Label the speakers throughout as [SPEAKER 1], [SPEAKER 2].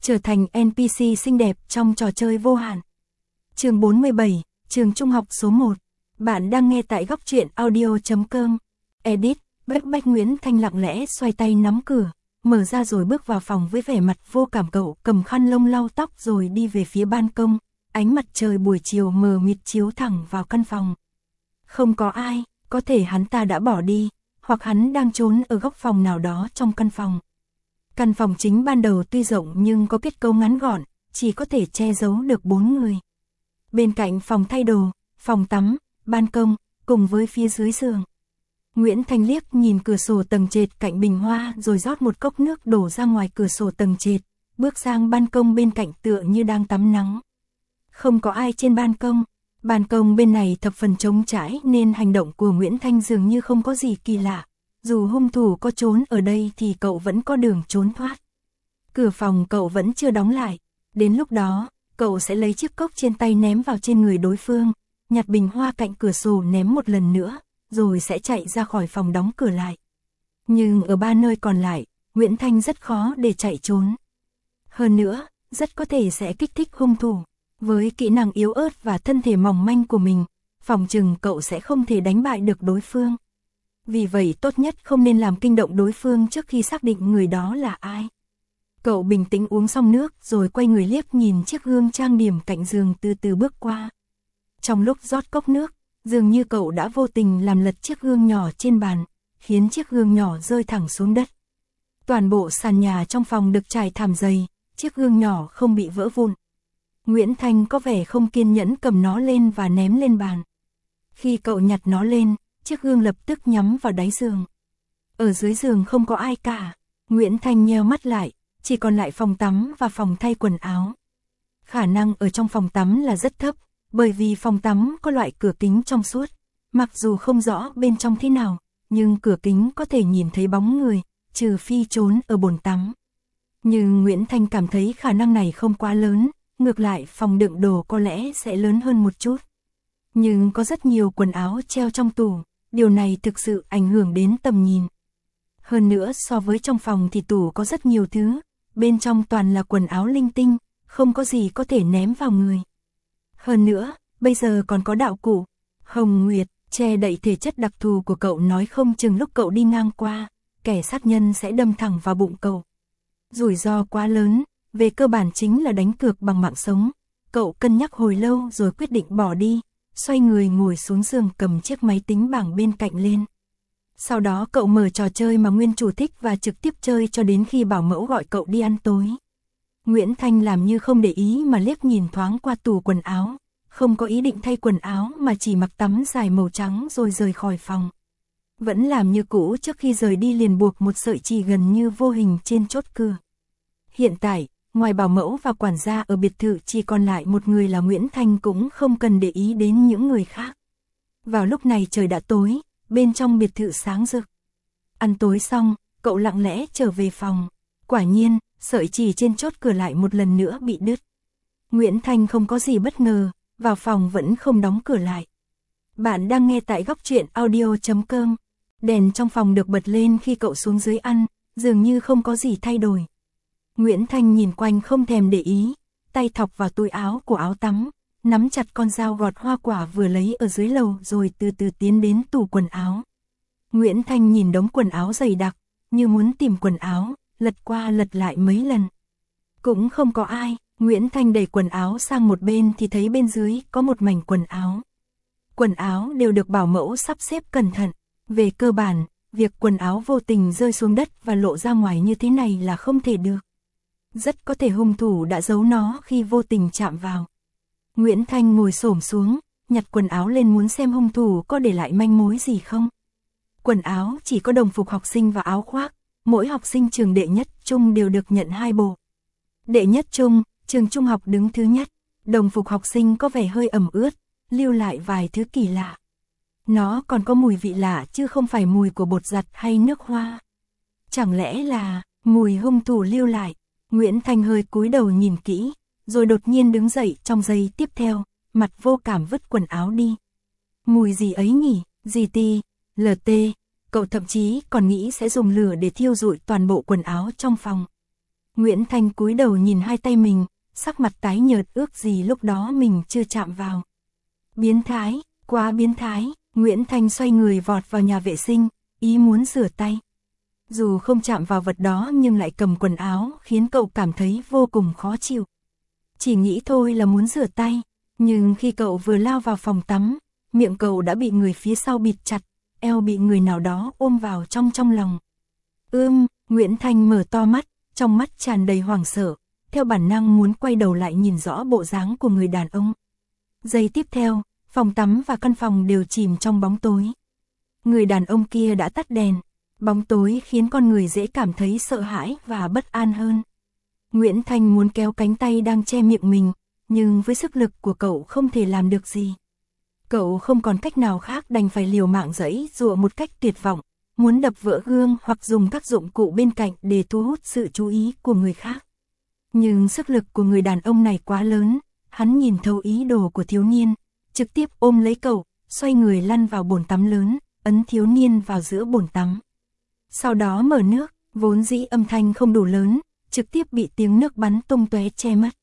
[SPEAKER 1] trở thành NPC xinh đẹp trong trò chơi vô hạn. Chương 47, trường trung học số 1. Bạn đang nghe tại góc truyện audio.com. Edit, Bách Nguyễn Thanh lặng lẽ xoay tay nắm cửa, mở ra rồi bước vào phòng với vẻ mặt vô cảm. Cậu cầm khăn lông lau tóc rồi đi về phía ban công, ánh mặt trời buổi chiều mờ mịt chiếu thẳng vào căn phòng. Không có ai, có thể hắn ta đã bỏ đi, hoặc hắn đang trốn ở góc phòng nào đó trong căn phòng. Căn phòng chính ban đầu tuy rộng nhưng có kết cấu ngắn gọn, chỉ có thể che giấu được 4 người. Bên cạnh phòng thay đồ, phòng tắm, ban công, cùng với phía dưới giường. Nguyễn Thanh liếc nhìn cửa sổ tầng trệt cạnh bình hoa rồi rót một cốc nước đổ ra ngoài cửa sổ tầng trệt, bước sang ban công bên cạnh tựa như đang tắm nắng. Không có ai trên ban công bên này thập phần trống trải nên hành động của Nguyễn Thanh dường như không có gì kỳ lạ. Dù hung thủ có trốn ở đây thì cậu vẫn có đường trốn thoát. Cửa phòng cậu vẫn chưa đóng lại, đến lúc đó, cậu sẽ lấy chiếc cốc trên tay ném vào trên người đối phương, nhặt bình hoa cạnh cửa sổ ném một lần nữa, rồi sẽ chạy ra khỏi phòng đóng cửa lại. Nhưng ở 3 nơi còn lại, Nguyễn Thanh rất khó để chạy trốn. Hơn nữa, rất có thể sẽ kích thích hung thủ. Với kỹ năng yếu ớt và thân thể mỏng manh của mình, phòng chừng cậu sẽ không thể đánh bại được đối phương. Vì vậy tốt nhất không nên làm kinh động đối phương trước khi xác định người đó là ai. Cậu bình tĩnh uống xong nước rồi quay người liếc nhìn chiếc gương trang điểm cạnh giường từ từ bước qua. Trong lúc rót cốc nước, dường như cậu đã vô tình làm lật chiếc gương nhỏ trên bàn, khiến chiếc gương nhỏ rơi thẳng xuống đất. Toàn bộ sàn nhà trong phòng được trải thảm dày, chiếc gương nhỏ không bị vỡ vụn. Nguyễn Thanh có vẻ không kiên nhẫn cầm nó lên và ném lên bàn. Khi cậu nhặt nó lên, chiếc gương lập tức nhắm vào đáy giường. Ở dưới giường không có ai cả. Nguyễn Thanh nheo mắt lại, chỉ còn lại phòng tắm và phòng thay quần áo. Khả năng ở trong phòng tắm là rất thấp, bởi vì phòng tắm có loại cửa kính trong suốt. Mặc dù không rõ bên trong thế nào, nhưng cửa kính có thể nhìn thấy bóng người, trừ phi trốn ở bồn tắm. Nhưng Nguyễn Thanh cảm thấy khả năng này không quá lớn, ngược lại phòng đựng đồ có lẽ sẽ lớn hơn một chút. Nhưng có rất nhiều quần áo treo trong tủ, điều này thực sự ảnh hưởng đến tầm nhìn. Hơn nữa so với trong phòng thì tủ có rất nhiều thứ, bên trong toàn là quần áo linh tinh, không có gì có thể ném vào người. Hơn nữa, bây giờ còn có đạo cụ, Hồng Nguyệt, che đậy thể chất đặc thù của cậu, nói không chừng lúc cậu đi ngang qua, kẻ sát nhân sẽ đâm thẳng vào bụng cậu. Rủi ro quá lớn, về cơ bản chính là đánh cược bằng mạng sống. Cậu cân nhắc hồi lâu rồi quyết định bỏ đi, xoay người ngồi xuống giường cầm chiếc máy tính bảng bên cạnh lên. Sau đó cậu mở trò chơi mà nguyên chủ thích và trực tiếp chơi cho đến khi bảo mẫu gọi cậu đi ăn tối. Nguyễn Thanh làm như không để ý mà liếc nhìn thoáng qua tủ quần áo, không có ý định thay quần áo mà chỉ mặc tắm dài màu trắng rồi rời khỏi phòng. Vẫn làm như cũ, trước khi rời đi liền buộc một sợi chì gần như vô hình trên chốt cửa. Hiện tại, ngoài bảo mẫu và quản gia ở biệt thự chỉ còn lại một người là Nguyễn Thanh, cũng không cần để ý đến những người khác. Vào lúc này trời đã tối, bên trong biệt thự sáng rực. Ăn tối xong, cậu lặng lẽ trở về phòng. Quả nhiên, sợi chỉ trên chốt cửa lại một lần nữa bị đứt. Nguyễn Thanh không có gì bất ngờ, vào phòng vẫn không đóng cửa lại. Bạn đang nghe tại góc truyện audio.com. Đèn trong phòng được bật lên khi cậu xuống dưới ăn, dường như không có gì thay đổi. Nguyễn Thanh nhìn quanh không thèm để ý, tay thọc vào túi áo của áo tắm, nắm chặt con dao gọt hoa quả vừa lấy ở dưới lầu rồi từ từ tiến đến tủ quần áo. Nguyễn Thanh nhìn đống quần áo dày đặc, như muốn tìm quần áo, lật qua lật lại mấy lần. Cũng không có ai, Nguyễn Thanh đẩy quần áo sang một bên thì thấy bên dưới có một mảnh quần áo. Quần áo đều được bảo mẫu sắp xếp cẩn thận. Về cơ bản, việc quần áo vô tình rơi xuống đất và lộ ra ngoài như thế này là không thể được. Rất có thể hung thủ đã giấu nó khi vô tình chạm vào. Nguyễn Thanh ngồi xổm xuống, nhặt quần áo lên muốn xem hung thủ có để lại manh mối gì không. Quần áo chỉ có đồng phục học sinh và áo khoác, mỗi học sinh trường đệ nhất trung đều được nhận 2 bộ. Đệ nhất trung, trường trung học đứng thứ nhất, đồng phục học sinh có vẻ hơi ẩm ướt, lưu lại vài thứ kỳ lạ. Nó còn có mùi vị lạ chứ không phải mùi của bột giặt hay nước hoa. Chẳng lẽ là mùi hung thủ lưu lại? Nguyễn Thanh hơi cúi đầu nhìn kỹ, rồi đột nhiên đứng dậy trong giây tiếp theo, mặt vô cảm vứt quần áo đi. Mùi gì ấy nhỉ? GT, LT, cậu thậm chí còn nghĩ sẽ dùng lửa để thiêu rụi toàn bộ quần áo trong phòng. Nguyễn Thanh cúi đầu nhìn hai tay mình, sắc mặt tái nhợt, ước gì lúc đó mình chưa chạm vào. Biến thái, quá biến thái. Nguyễn Thanh xoay người vọt vào nhà vệ sinh, ý muốn rửa tay. Dù không chạm vào vật đó nhưng lại cầm quần áo, khiến cậu cảm thấy vô cùng khó chịu. Chỉ nghĩ thôi là muốn rửa tay, nhưng khi cậu vừa lao vào phòng tắm, miệng cậu đã bị người phía sau bịt chặt, eo bị người nào đó ôm vào trong lòng. Nguyễn Thanh mở to mắt, trong mắt tràn đầy hoảng sợ, theo bản năng muốn quay đầu lại nhìn rõ bộ dáng của người đàn ông. Giây tiếp theo, phòng tắm và căn phòng đều chìm trong bóng tối. Người đàn ông kia đã tắt đèn, bóng tối khiến con người dễ cảm thấy sợ hãi và bất an hơn. Nguyễn Thanh muốn kéo cánh tay đang che miệng mình, nhưng với sức lực của cậu không thể làm được gì. Cậu không còn cách nào khác, đành phải liều mạng giãy giụa một cách tuyệt vọng, muốn đập vỡ gương hoặc dùng các dụng cụ bên cạnh để thu hút sự chú ý của người khác. Nhưng sức lực của người đàn ông này quá lớn, hắn nhìn thấu ý đồ của thiếu niên, trực tiếp ôm lấy cậu, xoay người lăn vào bồn tắm lớn, ấn thiếu niên vào giữa bồn tắm. Sau đó mở nước, vốn dĩ âm thanh không đủ lớn, trực tiếp bị tiếng nước bắn tung tóe che mất.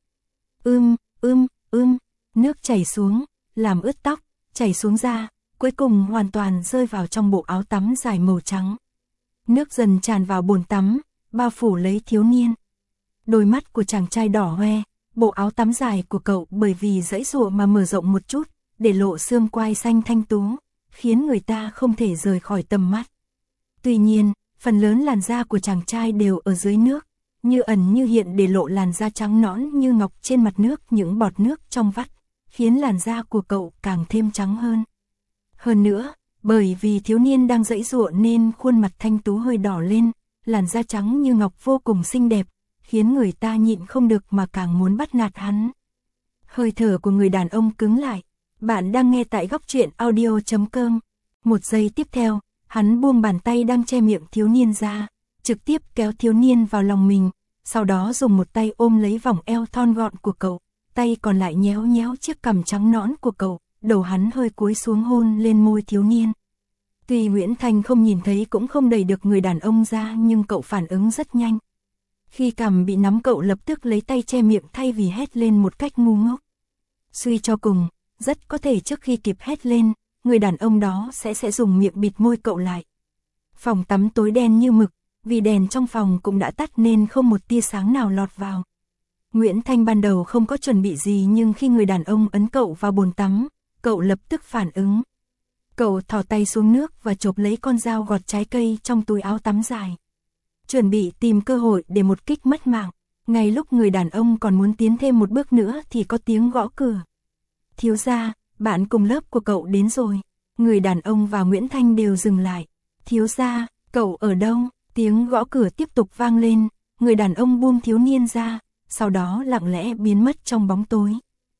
[SPEAKER 1] Nước chảy xuống, làm ướt tóc, chảy xuống da, cuối cùng hoàn toàn rơi vào trong bộ áo tắm dài màu trắng. Nước dần tràn vào bồn tắm, bao phủ lấy thiếu niên. Đôi mắt của chàng trai đỏ hoe, bộ áo tắm dài của cậu bởi vì giãy giụa mà mở rộng một chút, để lộ xương quai xanh thanh tú, khiến người ta không thể rời khỏi tầm mắt. Tuy nhiên, phần lớn làn da của chàng trai đều ở dưới nước, như ẩn như hiện để lộ làn da trắng nõn như ngọc trên mặt nước, những bọt nước trong vắt, khiến làn da của cậu càng thêm trắng hơn. Hơn nữa, bởi vì thiếu niên đang giãy giụa nên khuôn mặt thanh tú hơi đỏ lên, làn da trắng như ngọc vô cùng xinh đẹp, khiến người ta nhịn không được mà càng muốn bắt nạt hắn. Hơi thở của người đàn ông cứng lại. Bạn đang nghe tại góc truyện audio.com. Một giây tiếp theo, hắn buông bàn tay đang che miệng thiếu niên ra, trực tiếp kéo thiếu niên vào lòng mình, sau đó dùng một tay ôm lấy vòng eo thon gọn của cậu, tay còn lại nhéo nhéo chiếc cằm trắng nõn của cậu, đầu hắn hơi cúi xuống hôn lên môi thiếu niên. Tuy Nguyễn Thanh không nhìn thấy cũng không đẩy được người đàn ông ra, nhưng cậu phản ứng rất nhanh. Khi cằm bị nắm, cậu lập tức lấy tay che miệng thay vì hét lên một cách ngu ngốc. Suy cho cùng, rất có thể trước khi kịp hét lên, người đàn ông đó sẽ dùng miệng bịt môi cậu lại. Phòng tắm tối đen như mực, vì đèn trong phòng cũng đã tắt nên không một tia sáng nào lọt vào. Nguyễn Thanh ban đầu không có chuẩn bị gì, nhưng khi người đàn ông ấn cậu vào bồn tắm, cậu lập tức phản ứng. Cậu thò tay xuống nước và chộp lấy con dao gọt trái cây trong túi áo tắm dài, chuẩn bị tìm cơ hội để một kích mất mạng. Ngay lúc người đàn ông còn muốn tiến thêm một bước nữa thì có tiếng gõ cửa. Thiếu gia, bạn cùng lớp của cậu đến rồi. Người đàn ông và Nguyễn Thanh đều dừng lại. Thiếu gia, cậu ở đâu? Tiếng gõ cửa tiếp tục vang lên. Người đàn ông buông thiếu niên ra, sau đó lặng lẽ biến mất trong bóng tối.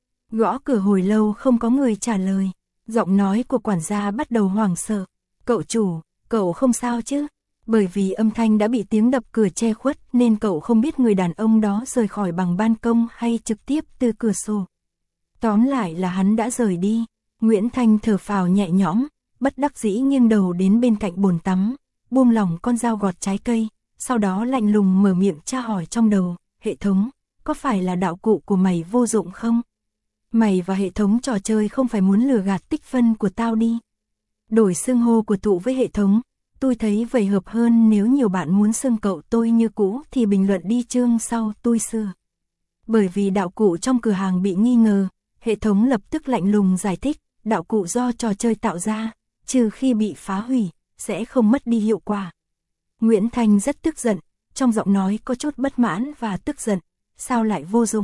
[SPEAKER 1] Gõ cửa hồi lâu không có người trả lời. Giọng nói của quản gia bắt đầu hoảng sợ. Cậu chủ, cậu không sao chứ? Bởi vì âm thanh đã bị tiếng đập cửa che khuất nên cậu không biết người đàn ông đó rời khỏi bằng ban công hay trực tiếp từ cửa sổ. Tóm lại là hắn đã rời đi. Nguyễn Thanh thở phào nhẹ nhõm, bất đắc dĩ nghiêng đầu đến bên cạnh bồn tắm, buông lỏng con dao gọt trái cây, sau đó lạnh lùng mở miệng tra hỏi trong đầu, hệ thống, có phải là đạo cụ của mày vô dụng không? Mày và hệ thống trò chơi không phải muốn lừa gạt tích phân của tao đi. Đổi xưng hô của tụ với hệ thống, tôi thấy vậy hợp hơn. Nếu nhiều bạn muốn xưng cậu tôi như cũ thì bình luận đi, chương sau tôi sửa. Bởi vì đạo cụ trong cửa hàng bị nghi ngờ, hệ thống lập tức lạnh lùng giải thích, đạo cụ do trò chơi tạo ra, trừ khi bị phá hủy, sẽ không mất đi hiệu quả. Nguyễn Thanh rất tức giận, trong giọng nói có chút bất mãn và tức giận, sao lại vô dụng?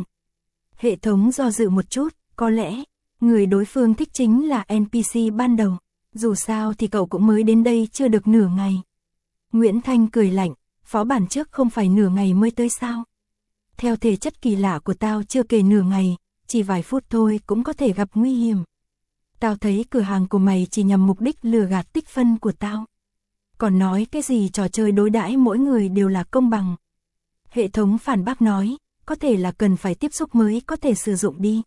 [SPEAKER 1] Hệ thống do dự một chút, có lẽ, người đối phương thích chính là NPC ban đầu, dù sao thì cậu cũng mới đến đây chưa được nửa ngày. Nguyễn Thanh cười lạnh, phó bản trước không phải nửa ngày mới tới sao? Theo thể chất kỳ lạ của tao chưa kể nửa ngày, chỉ vài phút thôi cũng có thể gặp nguy hiểm. Tao thấy cửa hàng của mày chỉ nhằm mục đích lừa gạt tích phân của tao. Còn nói cái gì trò chơi đối đãi mỗi người đều là công bằng. Hệ thống phản bác nói, có thể là cần phải tiếp xúc mới có thể sử dụng đi.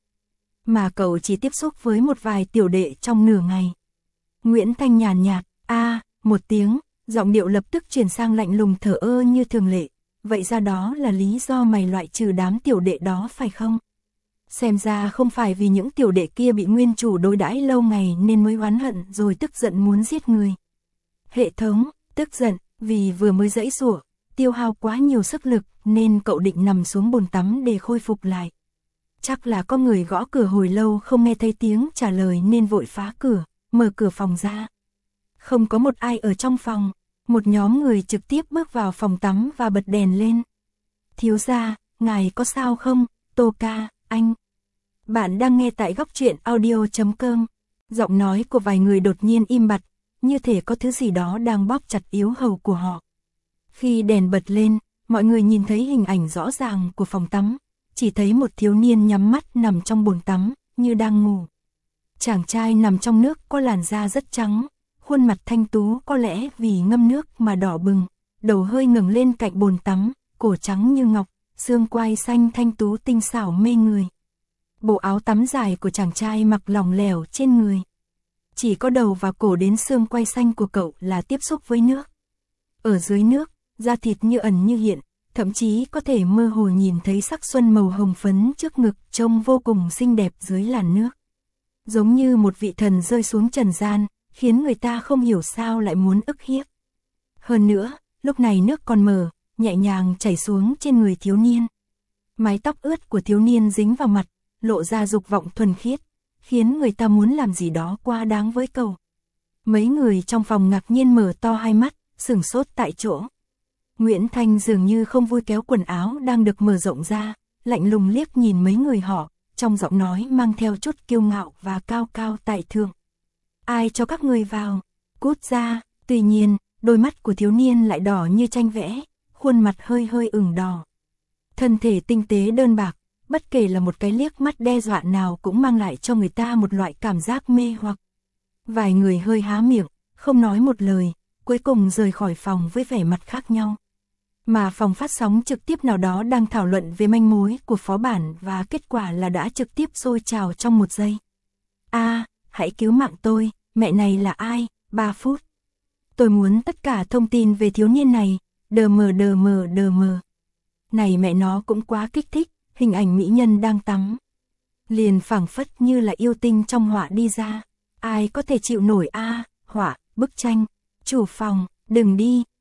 [SPEAKER 1] Mà cậu chỉ tiếp xúc với một vài tiểu đệ trong nửa ngày. Nguyễn Thanh nhàn nhạt, một tiếng, giọng điệu lập tức chuyển sang lạnh lùng thờ ơ như thường lệ. vậy ra đó là lý do mày loại trừ đám tiểu đệ đó phải không? Xem ra không phải vì những tiểu đệ kia bị nguyên chủ đối đãi lâu ngày nên mới oán hận rồi tức giận muốn giết người. Hệ thống, tức giận, vì vừa mới giãy giụa, tiêu hao quá nhiều sức lực nên cậu định nằm xuống bồn tắm để khôi phục lại. Chắc là có người gõ cửa hồi lâu không nghe thấy tiếng trả lời nên vội phá cửa, mở cửa phòng ra. Không có một ai ở trong phòng, một nhóm người trực tiếp bước vào phòng tắm và bật đèn lên. Thiếu gia, ngài có sao không? Tô ca, anh. Bạn đang nghe tại góc truyện audio.com. Giọng nói của vài người đột nhiên im bặt, như thể có thứ gì đó đang bóp chặt yếu hầu của họ. Khi đèn bật lên, mọi người nhìn thấy hình ảnh rõ ràng của phòng tắm, chỉ thấy một thiếu niên nhắm mắt nằm trong bồn tắm, như đang ngủ. Chàng trai nằm trong nước có làn da rất trắng, khuôn mặt thanh tú có lẽ vì ngâm nước mà đỏ bừng, đầu hơi ngẩng lên cạnh bồn tắm, cổ trắng như ngọc, xương quai xanh thanh tú tinh xảo mê người. Bộ áo tắm dài của chàng trai mặc lỏng lẻo trên người. Chỉ có đầu và cổ đến xương quai xanh của cậu là tiếp xúc với nước. Ở dưới nước, da thịt như ẩn như hiện, thậm chí có thể mơ hồ nhìn thấy sắc xuân màu hồng phấn trước ngực trông vô cùng xinh đẹp dưới làn nước. Giống như một vị thần rơi xuống trần gian, khiến người ta không hiểu sao lại muốn ức hiếp. Hơn nữa, lúc này nước còn mở, nhẹ nhàng chảy xuống trên người thiếu niên. Mái tóc ướt của thiếu niên dính vào mặt, lộ ra dục vọng thuần khiết, khiến người ta muốn làm gì đó quá đáng với cậu. Mấy người trong phòng ngạc nhiên mở to hai mắt, sửng sốt tại chỗ. Nguyễn Thanh dường như không vui kéo quần áo đang được mở rộng ra, lạnh lùng liếc nhìn mấy người họ, trong giọng nói mang theo chút kiêu ngạo và cao cao tại thượng. Ai cho các người vào? Cút ra! Tuy nhiên, đôi mắt của thiếu niên lại đỏ như tranh vẽ, khuôn mặt hơi hơi ửng đỏ. Thân thể tinh tế đơn bạc, bất kể là một cái liếc mắt đe dọa nào cũng mang lại cho người ta một loại cảm giác mê hoặc. Vài người hơi há miệng, không nói một lời, cuối cùng rời khỏi phòng với vẻ mặt khác nhau. Mà phòng phát sóng trực tiếp nào đó đang thảo luận về manh mối của phó bản và kết quả là đã trực tiếp sôi trào trong 1 giây. Hãy cứu mạng tôi, mẹ này là ai? 3 phút. Tôi muốn tất cả thông tin về thiếu niên này, đờ mờ. Này mẹ nó cũng quá kích thích, hình ảnh mỹ nhân đang tắm. Liền phảng phất như là yêu tinh trong họa đi ra. Ai có thể chịu nổi họa, bức tranh. Chủ phòng, đừng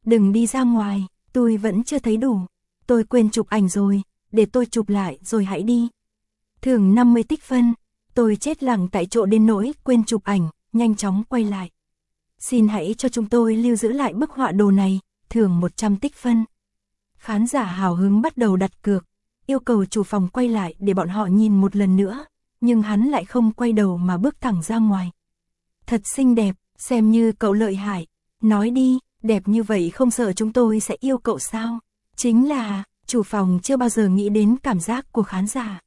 [SPEAKER 1] đi ra ngoài, tôi vẫn chưa thấy đủ. Tôi quên chụp ảnh rồi, để tôi chụp lại rồi hãy đi. Thưởng 50 tích phân, tôi chết lặng tại chỗ đến nỗi quên chụp ảnh, nhanh chóng quay lại. Xin hãy cho chúng tôi lưu giữ lại bức họa đồ này, thưởng 100 tích phân. Khán giả hào hứng bắt đầu đặt cược, yêu cầu chủ phòng quay lại để bọn họ nhìn một lần nữa, nhưng hắn lại không quay đầu mà bước thẳng ra ngoài. Thật xinh đẹp, xem như cậu lợi hại, nói đi, đẹp như vậy không sợ chúng tôi sẽ yêu cậu sao? Chính là, chủ phòng chưa bao giờ nghĩ đến cảm giác của khán giả.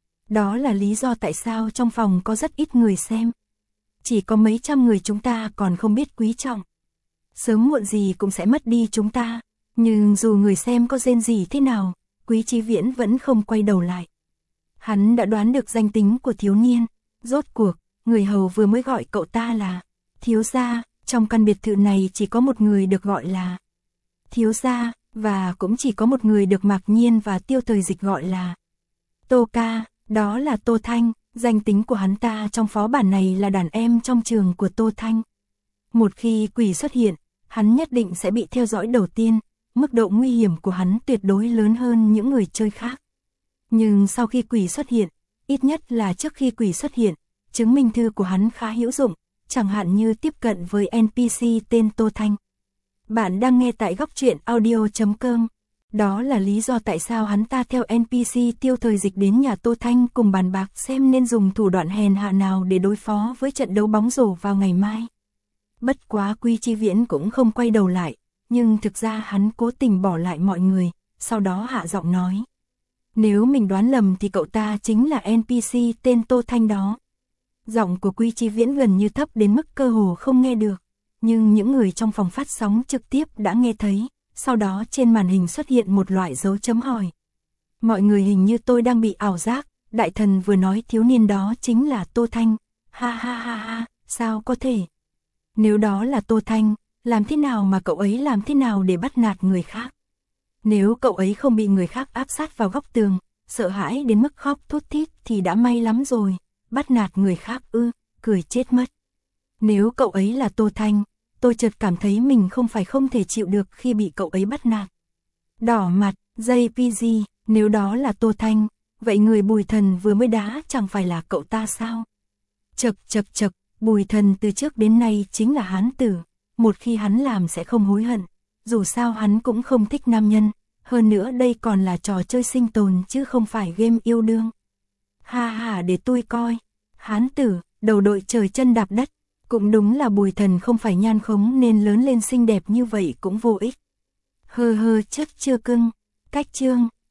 [SPEAKER 1] Đó là lý do tại sao trong phòng có rất ít người xem. Chỉ có mấy trăm người chúng ta còn không biết quý trọng. Sớm muộn gì cũng sẽ mất đi chúng ta, nhưng dù người xem có rên gì thế nào, Quý Chí Viễn vẫn không quay đầu lại. Hắn đã đoán được danh tính của thiếu niên, rốt cuộc, người hầu vừa mới gọi cậu ta là thiếu gia, trong căn biệt thự này chỉ có một người được gọi là thiếu gia, và cũng chỉ có một người được Mạc Nhiên và Tiêu Thời Dịch gọi là Tô ca, đó là Tô Thanh, danh tính của hắn ta trong phó bản này là đàn em trong trường của Tô Thanh. Một khi quỷ xuất hiện, hắn nhất định sẽ bị theo dõi đầu tiên, mức độ nguy hiểm của hắn tuyệt đối lớn hơn những người chơi khác. Nhưng sau khi quỷ xuất hiện, ít nhất là trước khi quỷ xuất hiện, chứng minh thư của hắn khá hữu dụng, chẳng hạn như tiếp cận với NPC tên Tô Thanh. Bạn đang nghe tại góc truyện audio.com. Đó là lý do tại sao hắn ta theo NPC Tiêu Thời Dịch đến nhà Tô Thanh cùng bàn bạc xem nên dùng thủ đoạn hèn hạ nào để đối phó với trận đấu bóng rổ vào ngày mai. Bất quá Quý Chí Viễn cũng không quay đầu lại, nhưng thực ra hắn cố tình bỏ lại mọi người, sau đó hạ giọng nói. Nếu mình đoán lầm thì cậu ta chính là NPC tên Tô Thanh đó. Giọng của Quý Chí Viễn gần như thấp đến mức cơ hồ không nghe được, nhưng những người trong phòng phát sóng trực tiếp đã nghe thấy, sau đó trên màn hình xuất hiện một loại dấu chấm hỏi. Mọi người hình như tôi đang bị ảo giác, đại thần vừa nói thiếu niên đó chính là Tô Thanh, ha, sao có thể? Nếu đó là Tô Thanh, làm thế nào mà cậu ấy làm thế nào để bắt nạt người khác? Nếu cậu ấy không bị người khác áp sát vào góc tường, sợ hãi đến mức khóc thút thít thì đã may lắm rồi, bắt nạt người khác cười chết mất. Nếu cậu ấy là Tô Thanh, tôi chợt cảm thấy mình không thể chịu được khi bị cậu ấy bắt nạt. Đỏ mặt, JPG, nếu đó là Tô Thanh, vậy người Bùi Thần vừa mới đá chẳng phải là cậu ta sao? Chậc, Bùi Thần từ trước đến nay chính là hán tử, một khi hắn làm sẽ không hối hận, dù sao hắn cũng không thích nam nhân, hơn nữa đây còn là trò chơi sinh tồn chứ không phải game yêu đương. Ha để tôi coi, hán tử, đầu đội trời chân đạp đất, cũng đúng là Bùi Thần không phải nhan khống nên lớn lên xinh đẹp như vậy cũng vô ích. Chất chưa cưng, cách chương.